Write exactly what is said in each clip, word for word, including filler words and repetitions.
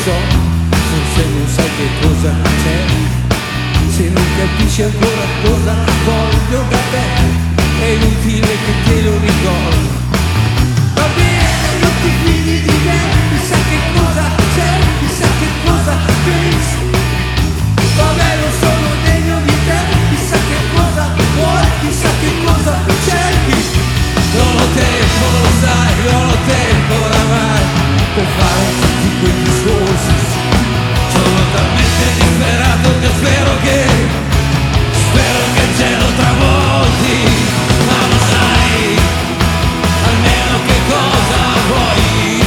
so, forse non sai che cosa c'è, se non capisci ancora cosa voglio da te, è inutile che te lo ricordo. Va bene, non ti fidi di me, chissà che cosa c'è, chissà che cosa pensi. Vabbè, non sono degno di te, chissà che cosa vuoi, chissà che cosa cerchi. Non ho tempo, lo sai, non ho tempo oramai per fare tutti quei discorsi. Sono talmente disperato che spero che, spero che il cielo tramonti. Ma lo sai, almeno che cosa vuoi.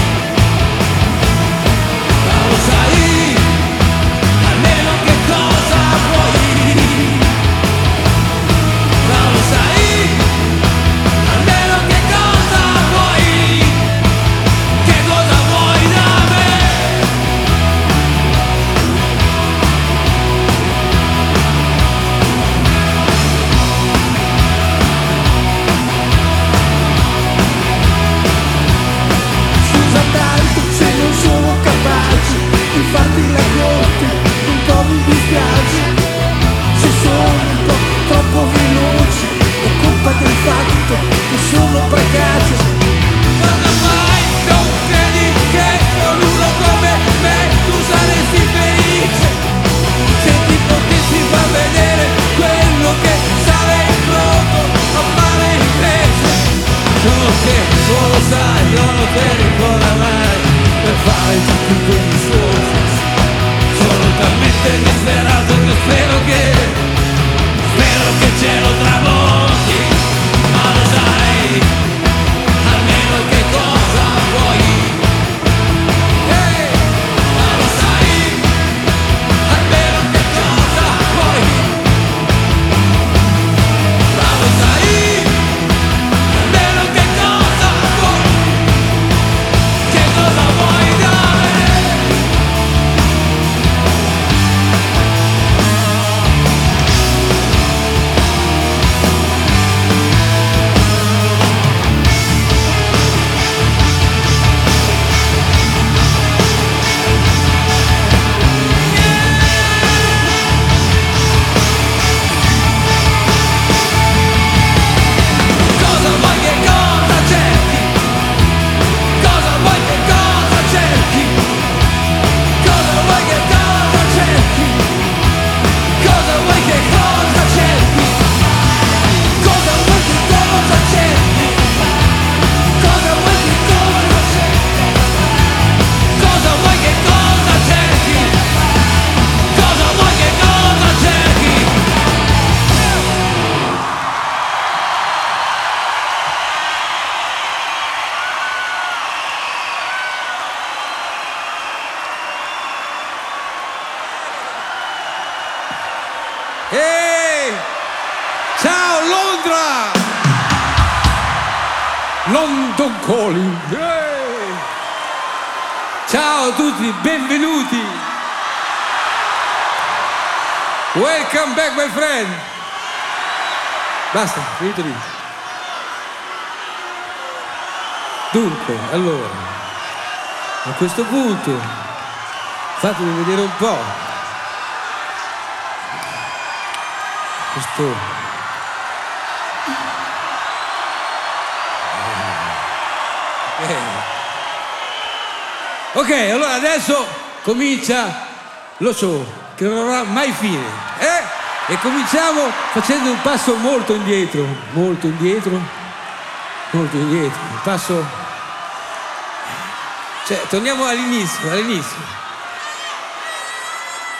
Ma lo sai, almeno che cosa vuoi. Ma lo sai, almeno che cosa vuoi. Che cosa vuoi da me? Scusa tanto se non sono capace di farti la corte, un po' mi dispiace. Se sono un po' troppo veloce è colpa del fatto che sono precace. Cosa fai? Non credi che con uno come me tu saresti felice? Se ti potessi far vedere quello che sarei pronto a fare invece. Solo che non lo sai, non lo tempo oramai per fare tutti quei discorsi. Sono talmente disperato che spero che, spero che il cielo tramonti. Ma lo sai, almeno che cosa vuoi. Hey, ma lo sai, almeno che cosa vuoi. Ma lo sai, almeno che cosa vuoi. Che cosa vuoi da me? Cosa vuoi, che cosa cerchi? Cosa vuoi, che cosa cerchi? Cosa vuoi, che cosa cerchi? Cosa vuoi, che cosa cerchi? Cosa vuoi, che cosa cerchi? Cosa vuoi, che cosa cerchi? Cosa vuoi, che cosa cerchi? Cosa vuoi, che cosa cerchi? Ehi! Ciao Londra! London Calling! Ehi! Ciao a tutti, benvenuti! Welcome back my friend! Basta, finito lì. Dunque, allora, a questo punto fatemi vedere un po'. Questo eh. Ok, allora adesso comincia lo show che non avrà mai fine, eh? E cominciamo facendo un passo molto indietro, molto indietro, molto indietro, un passo, cioè torniamo all'inizio, all'inizio.